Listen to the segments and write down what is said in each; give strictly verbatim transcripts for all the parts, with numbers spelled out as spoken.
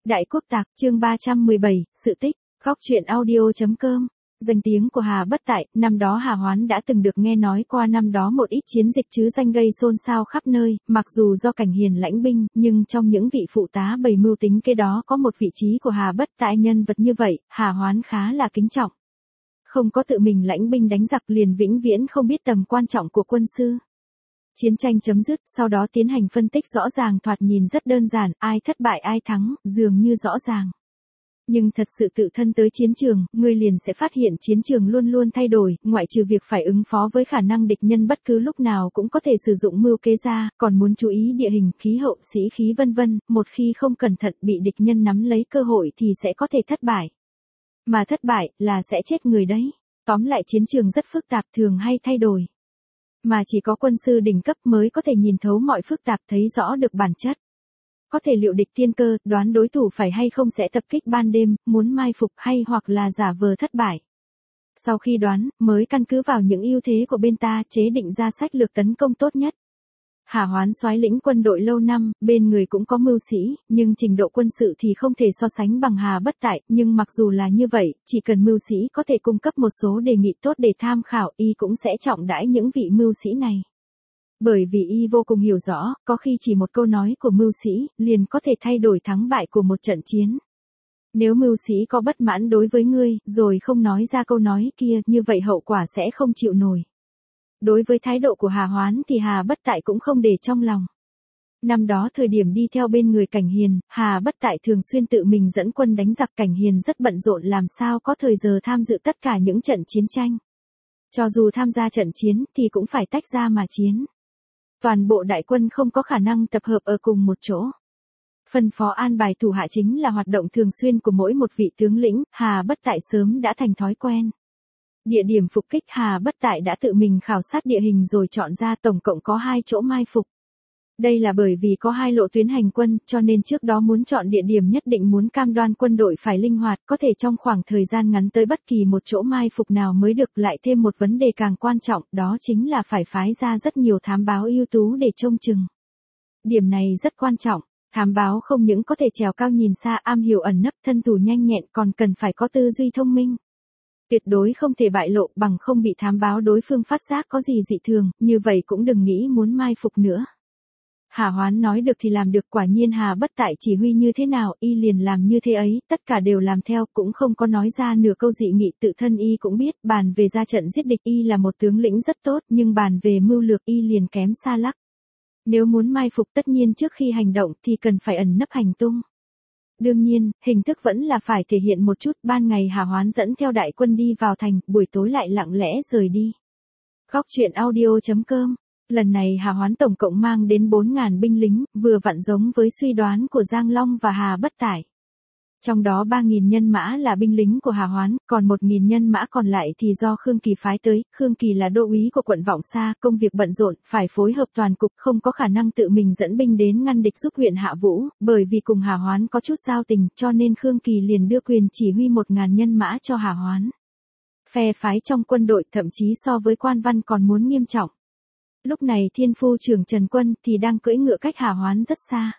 Đại Quốc Tạc, chương ba trăm mười bảy, sự tích, góc truyện audio.com. Danh tiếng của Hà Bất Tại, năm đó Hà Hoán đã từng được nghe nói qua năm đó một ít chiến dịch chứ danh gây xôn xao khắp nơi, mặc dù do Cảnh Hiền lãnh binh, nhưng trong những vị phụ tá bày mưu tính kế đó có một vị trí của Hà Bất Tại nhân vật như vậy, Hà Hoán khá là kính trọng. Không có tự mình lãnh binh đánh giặc liền vĩnh viễn không biết tầm quan trọng của quân sư. Chiến tranh chấm dứt, sau đó tiến hành phân tích rõ ràng thoạt nhìn rất đơn giản, ai thất bại ai thắng, dường như rõ ràng. Nhưng thật sự tự thân tới chiến trường, ngươi liền sẽ phát hiện chiến trường luôn luôn thay đổi, ngoại trừ việc phải ứng phó với khả năng địch nhân bất cứ lúc nào cũng có thể sử dụng mưu kế ra, còn muốn chú ý địa hình, khí hậu, sĩ khí vân vân, một khi không cẩn thận bị địch nhân nắm lấy cơ hội thì sẽ có thể thất bại. Mà thất bại, là sẽ chết người đấy. Tóm lại chiến trường rất phức tạp, thường hay thay đổi. Mà chỉ có quân sư đỉnh cấp mới có thể nhìn thấu mọi phức tạp, thấy rõ được bản chất. Có thể liệu địch tiên cơ, đoán đối thủ phải hay không sẽ tập kích ban đêm, muốn mai phục hay hoặc là giả vờ thất bại. Sau khi đoán, mới căn cứ vào những ưu thế của bên ta chế định ra sách lược tấn công tốt nhất. Hà Hoán soái lĩnh quân đội lâu năm, bên người cũng có mưu sĩ, nhưng trình độ quân sự thì không thể so sánh bằng Hà Bất Tại, nhưng mặc dù là như vậy, chỉ cần mưu sĩ có thể cung cấp một số đề nghị tốt để tham khảo, y cũng sẽ trọng đãi những vị mưu sĩ này. Bởi vì y vô cùng hiểu rõ, có khi chỉ một câu nói của mưu sĩ, liền có thể thay đổi thắng bại của một trận chiến. Nếu mưu sĩ có bất mãn đối với ngươi, rồi không nói ra câu nói kia, như vậy hậu quả sẽ không chịu nổi. Đối với thái độ của Hà Hoán thì Hà Bất Tại cũng không để trong lòng. Năm đó thời điểm đi theo bên người Cảnh Hiền, Hà Bất Tại thường xuyên tự mình dẫn quân đánh giặc, Cảnh Hiền rất bận rộn làm sao có thời giờ tham dự tất cả những trận chiến tranh. Cho dù tham gia trận chiến thì cũng phải tách ra mà chiến. Toàn bộ đại quân không có khả năng tập hợp ở cùng một chỗ. Phân phó an bài thủ hạ chính là hoạt động thường xuyên của mỗi một vị tướng lĩnh, Hà Bất Tại sớm đã thành thói quen. Địa điểm phục kích Hà Bất Tại đã tự mình khảo sát địa hình rồi chọn ra tổng cộng có hai chỗ mai phục. Đây là bởi vì có hai lộ tuyến hành quân, cho nên trước đó muốn chọn địa điểm nhất định muốn cam đoan quân đội phải linh hoạt, có thể trong khoảng thời gian ngắn tới bất kỳ một chỗ mai phục nào mới được. Lại thêm một vấn đề càng quan trọng, đó chính là phải phái ra rất nhiều thám báo ưu tú để trông chừng. Điểm này rất quan trọng, thám báo không những có thể trèo cao nhìn xa, am hiểu ẩn nấp, thân thủ nhanh nhẹn, còn cần phải có tư duy thông minh. Tuyệt đối không thể bại lộ, bằng không bị thám báo đối phương phát giác có gì dị thường, như vậy cũng đừng nghĩ muốn mai phục nữa. Hà Hoán nói được thì làm được, quả nhiên Hà Bất Tại chỉ huy như thế nào, y liền làm như thế ấy, tất cả đều làm theo, cũng không có nói ra nửa câu dị nghị. Tự thân y cũng biết, bàn về ra trận giết địch y là một tướng lĩnh rất tốt, nhưng bàn về mưu lược y liền kém xa lắc. Nếu muốn mai phục tất nhiên trước khi hành động thì cần phải ẩn nấp hành tung. Đương nhiên, hình thức vẫn là phải thể hiện một chút. Ban ngày Hà Hoán dẫn theo đại quân đi vào thành, buổi tối lại lặng lẽ rời đi. Góc truyện audio.com. Lần này Hà Hoán tổng cộng mang đến bốn nghìn binh lính, vừa vặn giống với suy đoán của Giang Long và Hà Bất Tại. Trong đó ba nghìn nhân mã là binh lính của Hà Hoán, còn một nghìn nhân mã còn lại thì do Khương Kỳ phái tới. Khương Kỳ là đô úy của quận Vọng Sa, công việc bận rộn, phải phối hợp toàn cục, không có khả năng tự mình dẫn binh đến ngăn địch giúp huyện Hạ Vũ, bởi vì cùng Hà Hoán có chút giao tình, cho nên Khương Kỳ liền đưa quyền chỉ huy một nghìn nhân mã cho Hà Hoán. Phe phái trong quân đội thậm chí so với quan văn còn muốn nghiêm trọng. Lúc này thiên phu trưởng Trần Quân thì đang cưỡi ngựa cách Hà Hoán rất xa.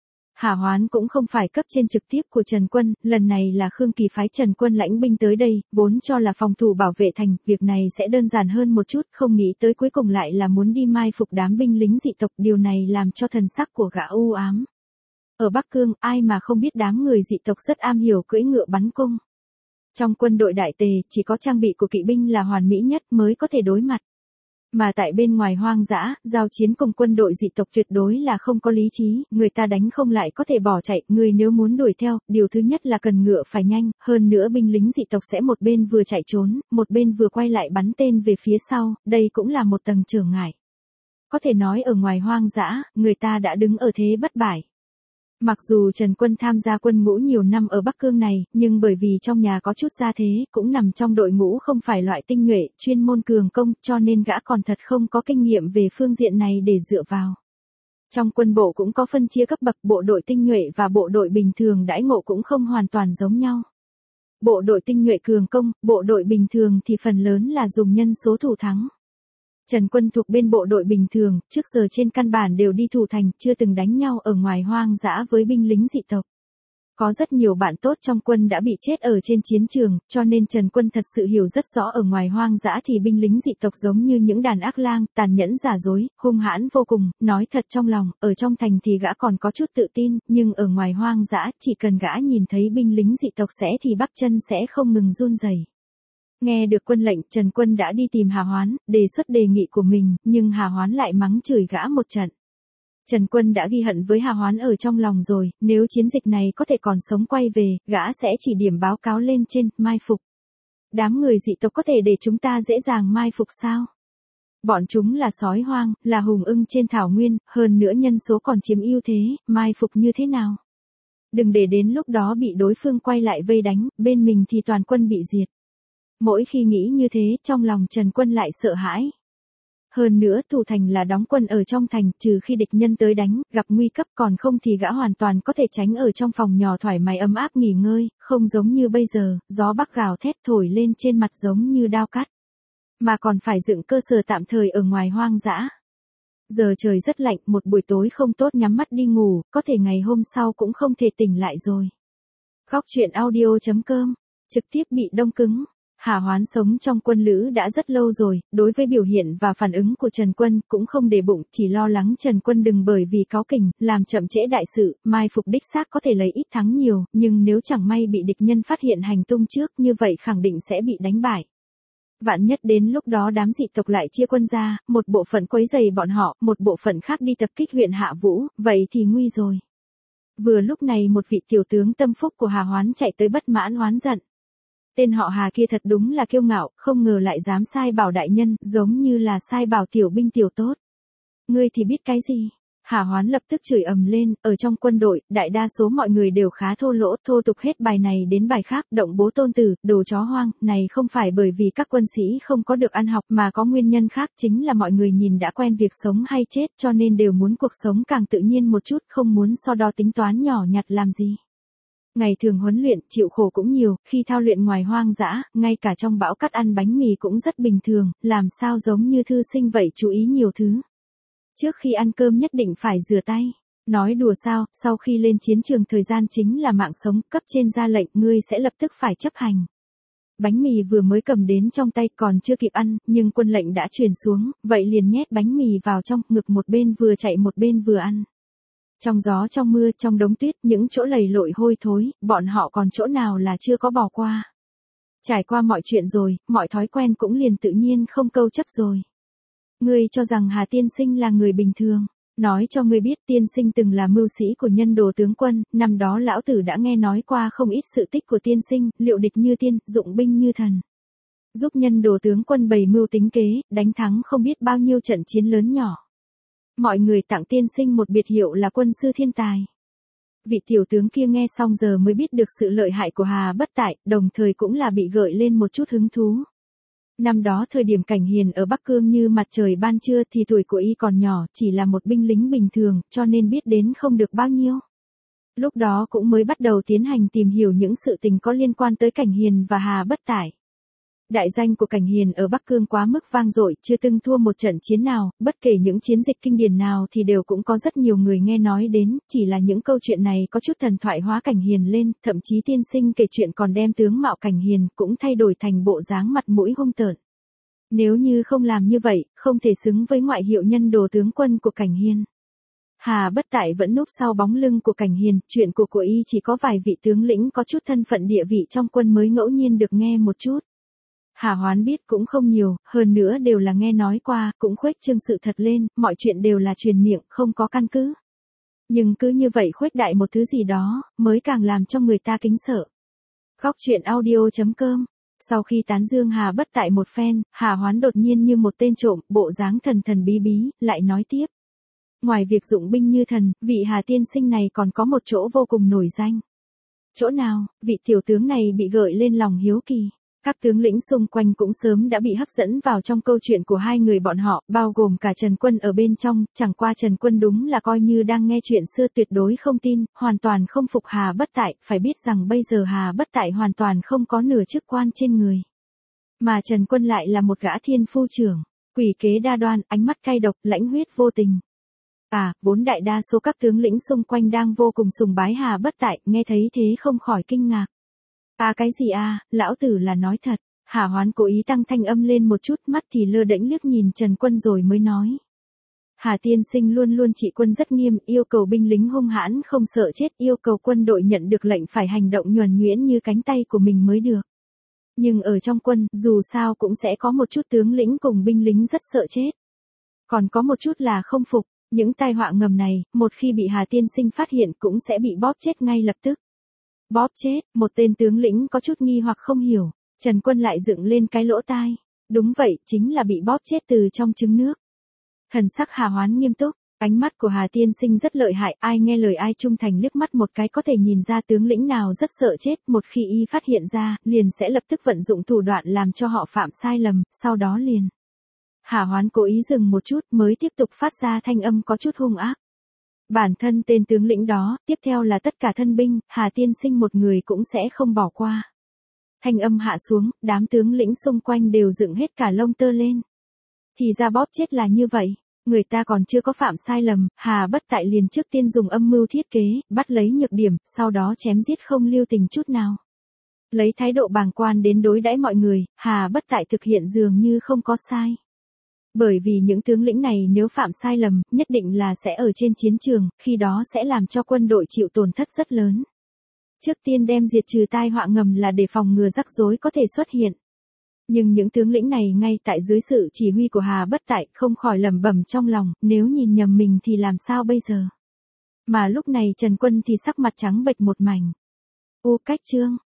Hà Hoán cũng không phải cấp trên trực tiếp của Trần Quân, lần này là Khương Kỳ phái Trần Quân lãnh binh tới đây, vốn cho là phòng thủ bảo vệ thành, việc này sẽ đơn giản hơn một chút, không nghĩ tới cuối cùng lại là muốn đi mai phục đám binh lính dị tộc, điều này làm cho thần sắc của gã u ám. Ở Bắc Cương, ai mà không biết đám người dị tộc rất am hiểu cưỡi ngựa bắn cung. Trong quân đội đại tề, chỉ có trang bị của kỵ binh là hoàn mỹ nhất mới có thể đối mặt. Mà tại bên ngoài hoang dã, giao chiến cùng quân đội dị tộc tuyệt đối là không có lý trí, người ta đánh không lại có thể bỏ chạy, người nếu muốn đuổi theo, điều thứ nhất là cần ngựa phải nhanh, hơn nữa binh lính dị tộc sẽ một bên vừa chạy trốn, một bên vừa quay lại bắn tên về phía sau, đây cũng là một tầng trở ngại. Có thể nói ở ngoài hoang dã, người ta đã đứng ở thế bất bại. Mặc dù Trần Quân tham gia quân ngũ nhiều năm ở Bắc Cương này, nhưng bởi vì trong nhà có chút gia thế, cũng nằm trong đội ngũ không phải loại tinh nhuệ, chuyên môn cường công, cho nên gã còn thật không có kinh nghiệm về phương diện này để dựa vào. Trong quân bộ cũng có phân chia cấp bậc, bộ đội tinh nhuệ và bộ đội bình thường đãi ngộ cũng không hoàn toàn giống nhau. Bộ đội tinh nhuệ cường công, bộ đội bình thường thì phần lớn là dùng nhân số thủ thắng. Trần Quân thuộc bên bộ đội bình thường, trước giờ trên căn bản đều đi thủ thành, chưa từng đánh nhau ở ngoài hoang dã với binh lính dị tộc. Có rất nhiều bạn tốt trong quân đã bị chết ở trên chiến trường, cho nên Trần Quân thật sự hiểu rất rõ ở ngoài hoang dã thì binh lính dị tộc giống như những đàn ác lang, tàn nhẫn giả dối, hung hãn vô cùng, nói thật trong lòng, ở trong thành thì gã còn có chút tự tin, nhưng ở ngoài hoang dã, chỉ cần gã nhìn thấy binh lính dị tộc sẽ thì bắp chân sẽ không ngừng run rẩy. Nghe được quân lệnh, Trần Quân đã đi tìm Hà Hoán, đề xuất đề nghị của mình, nhưng Hà Hoán lại mắng chửi gã một trận. Trần Quân đã ghi hận với Hà Hoán ở trong lòng rồi, nếu chiến dịch này có thể còn sống quay về, gã sẽ chỉ điểm báo cáo lên trên, mai phục. Đám người dị tộc có thể để chúng ta dễ dàng mai phục sao? Bọn chúng là sói hoang, là hùng ưng trên thảo nguyên, hơn nữa nhân số còn chiếm ưu thế, mai phục như thế nào? Đừng để đến lúc đó bị đối phương quay lại vây đánh, bên mình thì toàn quân bị diệt. Mỗi khi nghĩ như thế, trong lòng Trần Quân lại sợ hãi. Hơn nữa thủ thành là đóng quân ở trong thành, trừ khi địch nhân tới đánh, gặp nguy cấp, còn không thì gã hoàn toàn có thể tránh ở trong phòng nhỏ thoải mái ấm áp nghỉ ngơi, không giống như bây giờ, gió bắc gào thét thổi lên trên mặt giống như đao cắt. Mà còn phải dựng cơ sở tạm thời ở ngoài hoang dã. Giờ trời rất lạnh, một buổi tối không tốt nhắm mắt đi ngủ, có thể ngày hôm sau cũng không thể tỉnh lại rồi. Góc truyện audio chấm com, trực tiếp bị đông cứng. Hà Hoán sống trong quân lữ đã rất lâu rồi, đối với biểu hiện và phản ứng của Trần Quân cũng không để bụng, chỉ lo lắng Trần Quân đừng bởi vì cáu kỉnh, làm chậm trễ đại sự, mai phục đích xác có thể lấy ít thắng nhiều, nhưng nếu chẳng may bị địch nhân phát hiện hành tung trước như vậy khẳng định sẽ bị đánh bại. Vạn nhất đến lúc đó đám dị tộc lại chia quân ra, một bộ phận quấy rầy bọn họ, một bộ phận khác đi tập kích huyện Hạ Vũ, vậy thì nguy rồi. Vừa lúc này một vị tiểu tướng tâm phúc của Hà Hoán chạy tới bất mãn oán giận. Tên họ Hà kia thật đúng là kiêu ngạo, không ngờ lại dám sai bảo đại nhân, giống như là sai bảo tiểu binh tiểu tốt. Ngươi thì biết cái gì? Hà Hoán lập tức chửi ầm lên, ở trong quân đội, đại đa số mọi người đều khá thô lỗ, thô tục hết bài này đến bài khác, động bố tôn tử, đồ chó hoang, này không phải bởi vì các quân sĩ không có được ăn học mà có nguyên nhân khác, chính là mọi người nhìn đã quen việc sống hay chết cho nên đều muốn cuộc sống càng tự nhiên một chút, không muốn so đo tính toán nhỏ nhặt làm gì. Ngày thường huấn luyện, chịu khổ cũng nhiều, khi thao luyện ngoài hoang dã, ngay cả trong bão cắt ăn bánh mì cũng rất bình thường, làm sao giống như thư sinh vậy chú ý nhiều thứ. Trước khi ăn cơm nhất định phải rửa tay. Nói đùa sao, sau khi lên chiến trường thời gian chính là mạng sống, cấp trên ra lệnh ngươi sẽ lập tức phải chấp hành. Bánh mì vừa mới cầm đến trong tay còn chưa kịp ăn, nhưng quân lệnh đã truyền xuống, vậy liền nhét bánh mì vào trong, ngực một bên vừa chạy một bên vừa ăn. Trong gió trong mưa, trong đống tuyết, những chỗ lầy lội hôi thối, bọn họ còn chỗ nào là chưa có bỏ qua. Trải qua mọi chuyện rồi, mọi thói quen cũng liền tự nhiên không câu chấp rồi. Ngươi cho rằng Hà Tiên Sinh là người bình thường. Nói cho ngươi biết Tiên Sinh từng là mưu sĩ của nhân đồ tướng quân, năm đó lão tử đã nghe nói qua không ít sự tích của Tiên Sinh, liệu địch như tiên, dụng binh như thần. Giúp nhân đồ tướng quân bày mưu tính kế, đánh thắng không biết bao nhiêu trận chiến lớn nhỏ. Mọi người tặng Tiên Sinh một biệt hiệu là quân sư thiên tài. Vị tiểu tướng kia nghe xong giờ mới biết được sự lợi hại của Hà Bất Tại, đồng thời cũng là bị gợi lên một chút hứng thú. Năm đó thời điểm Cảnh Hiền ở Bắc Cương như mặt trời ban trưa thì tuổi của y còn nhỏ, chỉ là một binh lính bình thường, cho nên biết đến không được bao nhiêu. Lúc đó cũng mới bắt đầu tiến hành tìm hiểu những sự tình có liên quan tới Cảnh Hiền và Hà Bất Tại. Đại danh của Cảnh Hiền ở Bắc Cương quá mức vang dội, chưa từng thua một trận chiến nào, bất kể những chiến dịch kinh điển nào thì đều cũng có rất nhiều người nghe nói đến, chỉ là những câu chuyện này có chút thần thoại hóa Cảnh Hiền lên, thậm chí tiên sinh kể chuyện còn đem tướng mạo Cảnh Hiền cũng thay đổi thành bộ dáng mặt mũi hung tợn. Nếu như không làm như vậy, không thể xứng với ngoại hiệu nhân đồ tướng quân của Cảnh Hiền. Hà Bất Tại vẫn núp sau bóng lưng của Cảnh Hiền, chuyện của của y chỉ có vài vị tướng lĩnh có chút thân phận địa vị trong quân mới ngẫu nhiên được nghe một chút. Hà Hoán biết cũng không nhiều, hơn nữa đều là nghe nói qua, cũng khuếch trương sự thật lên, mọi chuyện đều là truyền miệng, không có căn cứ. Nhưng cứ như vậy khuếch đại một thứ gì đó, mới càng làm cho người ta kính sợ. Góc truyện audio chấm com. Sau khi tán dương Hà Bất Tại một phen, Hà Hoán đột nhiên như một tên trộm, bộ dáng thần thần bí bí, lại nói tiếp. Ngoài việc dụng binh như thần, vị Hà tiên sinh này còn có một chỗ vô cùng nổi danh. Chỗ nào? Vị tiểu tướng này bị gợi lên lòng hiếu kỳ. Các tướng lĩnh xung quanh cũng sớm đã bị hấp dẫn vào trong câu chuyện của hai người bọn họ, bao gồm cả Trần Quân ở bên trong, chẳng qua Trần Quân đúng là coi như đang nghe chuyện xưa tuyệt đối không tin, hoàn toàn không phục Hà Bất Tại, phải biết rằng bây giờ Hà Bất Tại hoàn toàn không có nửa chức quan trên người. Mà Trần Quân lại là một gã thiên phu trưởng, quỷ kế đa đoan, ánh mắt cay độc, lãnh huyết vô tình. À, vốn đại đa số các tướng lĩnh xung quanh đang vô cùng sùng bái Hà Bất Tại, nghe thấy thế không khỏi kinh ngạc. À cái gì à, lão tử là nói thật. Hà Hoán cố ý tăng thanh âm lên một chút, mắt thì lơ đễnh liếc nhìn Trần Quân rồi mới nói. Hà tiên sinh luôn luôn trị quân rất nghiêm, yêu cầu binh lính hung hãn không sợ chết, yêu cầu quân đội nhận được lệnh phải hành động nhuần nhuyễn như cánh tay của mình mới được. Nhưng ở trong quân, dù sao cũng sẽ có một chút tướng lĩnh cùng binh lính rất sợ chết. Còn có một chút là không phục, những tai họa ngầm này, một khi bị Hà tiên sinh phát hiện cũng sẽ bị bóp chết ngay lập tức. Bóp chết, một tên tướng lĩnh có chút nghi hoặc không hiểu, Trần Quân lại dựng lên cái lỗ tai. Đúng vậy, chính là bị bóp chết từ trong trứng nước. Thần sắc Hà Hoán nghiêm túc, ánh mắt của Hà tiên sinh rất lợi hại, ai nghe lời ai trung thành, liếc mắt một cái có thể nhìn ra tướng lĩnh nào rất sợ chết, một khi y phát hiện ra, liền sẽ lập tức vận dụng thủ đoạn làm cho họ phạm sai lầm, sau đó liền. Hà Hoán cố ý dừng một chút mới tiếp tục phát ra thanh âm có chút hung ác. Bản thân tên tướng lĩnh đó, tiếp theo là tất cả thân binh, Hà tiên sinh một người cũng sẽ không bỏ qua. Thanh âm hạ xuống, đám tướng lĩnh xung quanh đều dựng hết cả lông tơ lên. Thì ra bóp chết là như vậy, người ta còn chưa có phạm sai lầm, Hà Bất Tại liền trước tiên dùng âm mưu thiết kế, bắt lấy nhược điểm, sau đó chém giết không lưu tình chút nào. Lấy thái độ bàng quan đến đối đãi mọi người, Hà Bất Tại thực hiện dường như không có sai. Bởi vì những tướng lĩnh này nếu phạm sai lầm, nhất định là sẽ ở trên chiến trường, khi đó sẽ làm cho quân đội chịu tổn thất rất lớn. Trước tiên đem diệt trừ tai họa ngầm là để phòng ngừa rắc rối có thể xuất hiện. Nhưng những tướng lĩnh này ngay tại dưới sự chỉ huy của Hà Bất Tại không khỏi lẩm bẩm trong lòng, nếu nhìn nhầm mình thì làm sao bây giờ. Mà lúc này Trần Quân thì sắc mặt trắng bệch một mảnh. U cách chương.